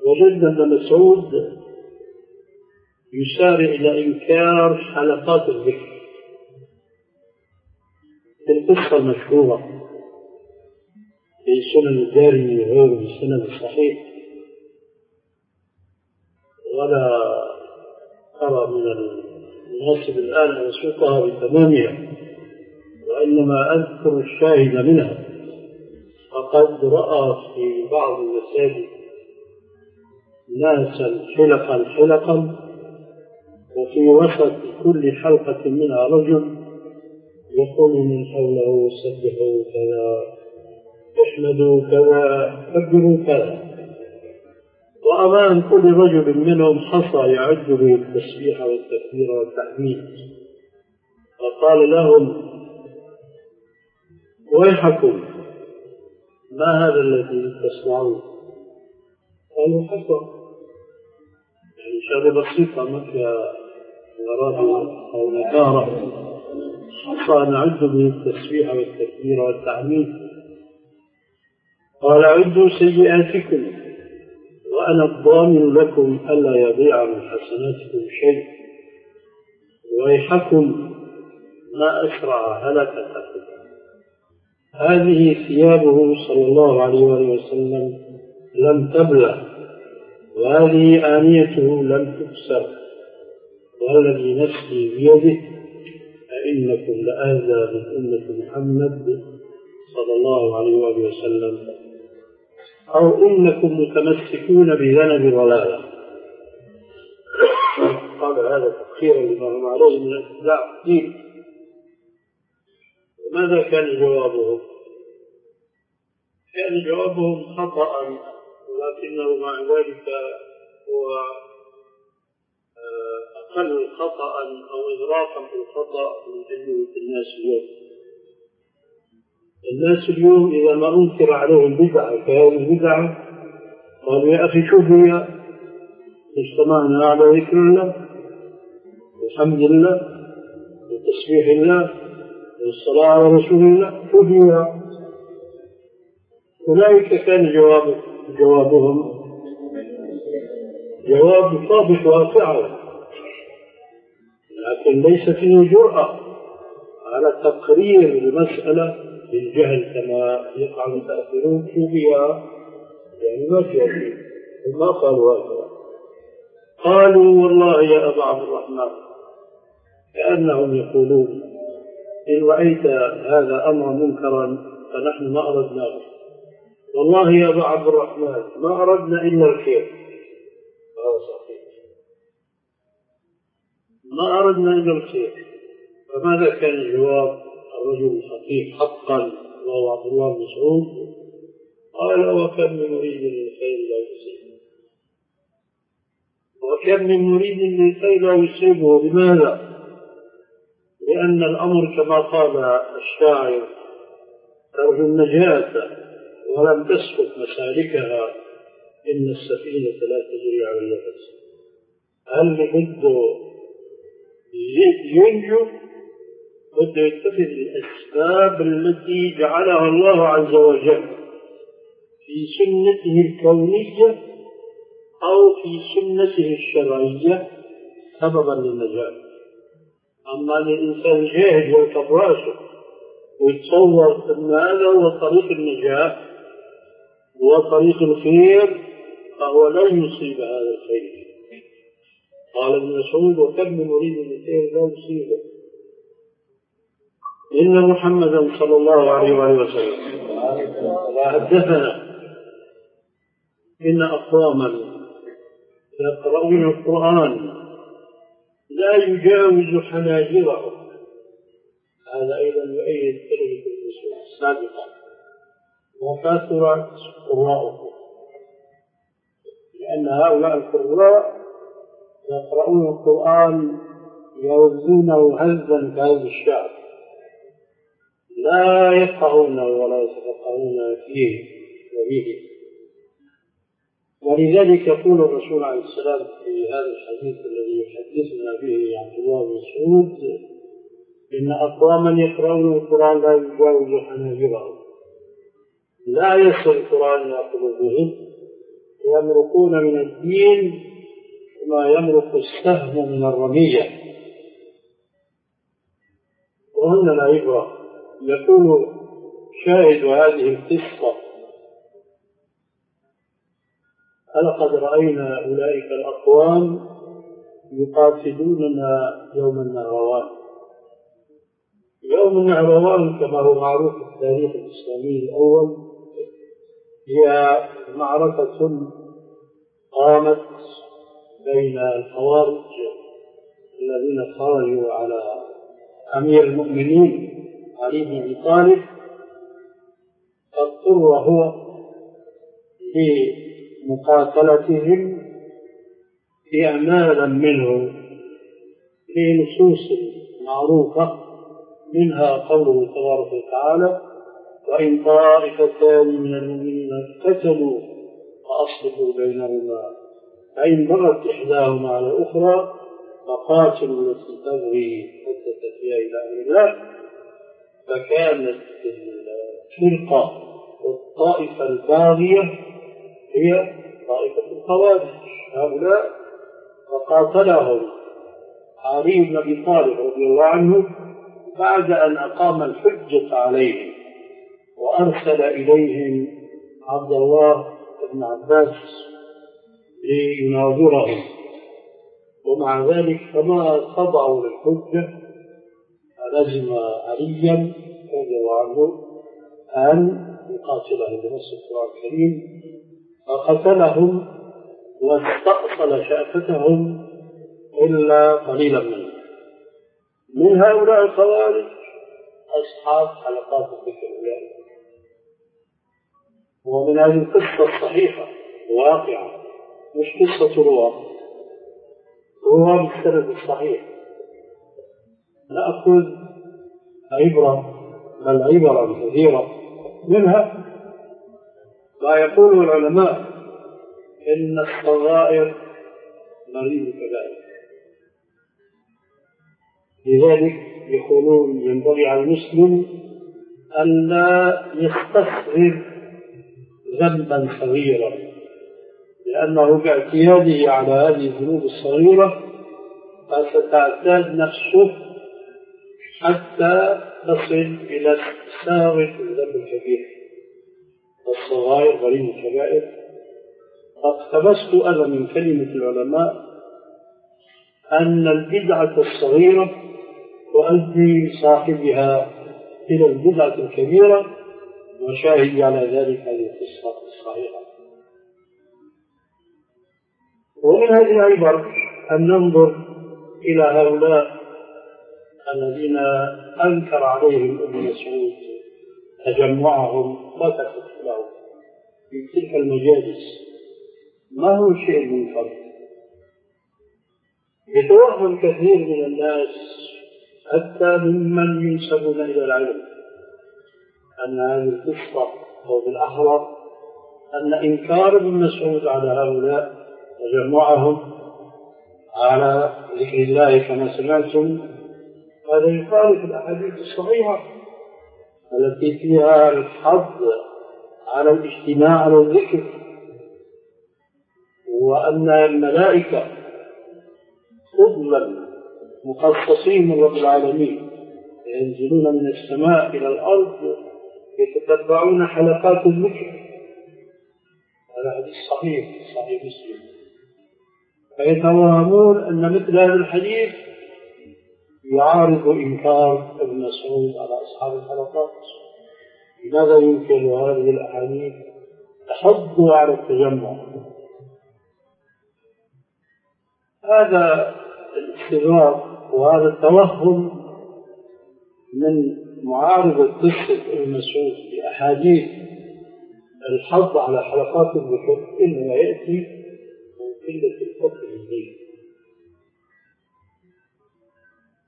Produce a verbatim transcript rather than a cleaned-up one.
وجدنا ابن مسعود يسارع إلى إنكار حلقات الذكر في القصة المشهورة في سنن الدارمي وغيره بالسند الصحيح، ولا أرى من المناسب الآن أن أسوقها بتمامها، وإنما أذكر الشاهد منها. فقد رأى في بعض المساجد ناسا حلقا حلقا، وفي وسط كل حلقة منها رجل يقول من حوله سبحوا كذا، احمدوا كذا، كبروا كذا، وأمام كل رجل منهم حصى يعد به التسبيح والتكبير والتحميد. فقال لهم: ويحكم، ما هذا الذي تصنعون؟ قالوا: حصى، يعني شغلة بسيطة مثل غرابة أو نكارة، حصى نعد به التسبيح والتكبير والتحميد. قال: عدوا سيئاتكم وأنا الضامن لكم ألا يضيع من حسناتكم شيء، ويحكم ما أسرع هلكتكم. هذه ثيابه صلى الله عليه وسلم لم تبلى، وهذه آنيته لم تكسر، والذي نفسي بيده فإنكم لآذى من أمة محمد صلى الله عليه وسلم، أو إنكم متمسكون بذنب ضلالة. قال هذا تفخيرا لما هم عليه من الاتباع الدين. وماذا كان جوابهم؟ كان جوابهم خطأ، ولكنه مع ذلك هو أقل خطأ أو إغراقا في الخطأ من أجل الناس اليوم. الناس اليوم إذا ما أنكر عليهم بدعة كهذه البدعة قالوا: يا أخي شوف، هي اجتمعنا على ذكر الله والحمد لله وتسبيح الله والصلاة على رسول الله، شوف هي. أولئك كان جواب جوابهم جواب صافح واقعا، لكن ليس فيه جرأة على تقرير المسألة بالجهل كما يقع المتأخرون. شو بها؟ يعني ما فيها شيء، ما قالوا هكذا. قالوا: والله يا أبا عبد الرحمن، كأنهم يقولون: إن رأيت هذا أمر منكرا فنحن ما أردناه، والله يا أبا عبد الرحمن ما أردنا إلا الخير. هذا صحيح، ما أردنا إلا الخير. فماذا كان جواب الرجل الخطيب حقا وهو عبد الله بن مسعود؟ قال: وكم من مريد للخير لا يصيبه، وكم من مريد للخير لا يصيبه. لماذا؟ لأن الأمر كما قال الشاعر: ترجو النجاة ولم تسلك مسالكها، إن السفينة لا تجري على اليبس. هل بده ينجو؟ بده يتخذ الأسباب التي جعلها الله عز وجل في سنته الكونية أو في سنته الشرعية سببا للنجاة. أما الإنسان جاهل يركب راسه ويتصور أن هذا هو طريق النجاة وطريق الخير، فهو لن يصيب هذا الخير. قال ابن مسعود: وكم من مريد للخير لا يصيبه. إن محمدا صلى الله عليه وسلم حدثنا إن أقواما يقرؤون القرآن لا يجاوز حناجرهم. هذا أيضا يؤيد كلمة المسعود السابقة: وكثرت قراءهم، لأن هؤلاء القراء يقرؤون القرآن يوزونه هزا كهز الشعر، لا يفقهونه ولا يتفقهون فيه وبه. ولذلك يقول الرسول عليه السلام في هذا الحديث الذي يحدثنا به عبد الله بن مسعود: إن أقواما يقرؤون القرآن لا يجاوز حناجرهم، لا يصل القرآن إلى قلوبهم يمرقون من الدين كما يمرق السهم من الرمية. وهنا العبرة. يقول شاهد هذه القصة: ألقد رأينا أولئك الأقوام يقاتلوننا يوم النهروان. يوم النهروان كما هو معروف في التاريخ الإسلامي الأول هي معركة قامت بين الخوارج الذين خرجوا على أمير المؤمنين علي بن أبي طالب، فاضطر هو لمقاتلتهم إعمالا منه لنصوص معروفة، منها قوله تبارك وتعالى: وإن طائفتان من المؤمنين اقتتلوا فأصلحوا بينهما فإن بغت إحداهما على الأخرى فقاتلوا التي تبغي حتى تفيء إلى أمر الله. فكانت الفرقة والطائفة الباغية هي طائفة الخوارج هؤلاء، فقاتلهم علي بن أبي طالب رضي الله عنه بعد أن أقام الحجة عليهم وأرسل إليهم عبد الله بن عباس ليناظرهم، ومع ذلك فما خضعوا للحجة، فلزم عليا رضي الله عنه أن يقاتلهم بنص القرآن الكريم، فقتلهم واستأصل شأفتهم إلا قليلا منهم. من هؤلاء الخوارج أصحاب حلقات الذكر أولئك. ومن هذه القصة الصحيحة واقعة، مش قصة رواة، رواة بالسند الصحيح، نأخذ عبرة بل عبرة كثيرة. منها ما يقول العلماء إن الصغائر مريض كبائر، لذلك يقولون ينبغي على المسلم أن لا يستصغر ذنبا صغيرا، لأنه باعتياده على هذه الذنوب الصغيرة فستعتاد نفسه حتى تصل إلى استساغ الذنب الكبير. والصغائر غريب الكبائر. فاقتبست أنا من كلمة العلماء أن البدعة الصغيرة تؤدي صاحبها إلى البدعة الكبيرة، وشاهد على ذلك هذه القصة الصحيحة. ومن هذه العبر أن ننظر إلى هؤلاء الذين أنكر عليهم ابن مسعود تجمعهم وتكتلهم في تلك المجالس. ما هو شيء من فضل؟ يتوهم كثير من الناس حتى ممن ينسبون إلى العلم أن هذه القصة، أو بالأحرى أن إنكار ابن مسعود على هؤلاء تجمعهم على ذكر الله كما سمعتم هذا يخالف الأحاديث الصحيحة التي فيها الحض على الاجتماع على الذكر، وأن الملائكة فضلا مخصصين من رب العالمين ينزلون من السماء إلى الأرض يتتبعون حلقات الذكر. هذا حديث صحيح صحيح مسلم. فيتوهمون أن مثل هذا الحديث يعارض إنكار ابن مسعود على أصحاب الحلقات. لماذا يمكن هذه الأحاديث تحض على التجمع؟ هذا الاستغراب وهذا التوهم من معارضة قصة ابن مسعود بأحاديث الحض على حلقات الذكر إنما يأتي من قلة الفقه الدين.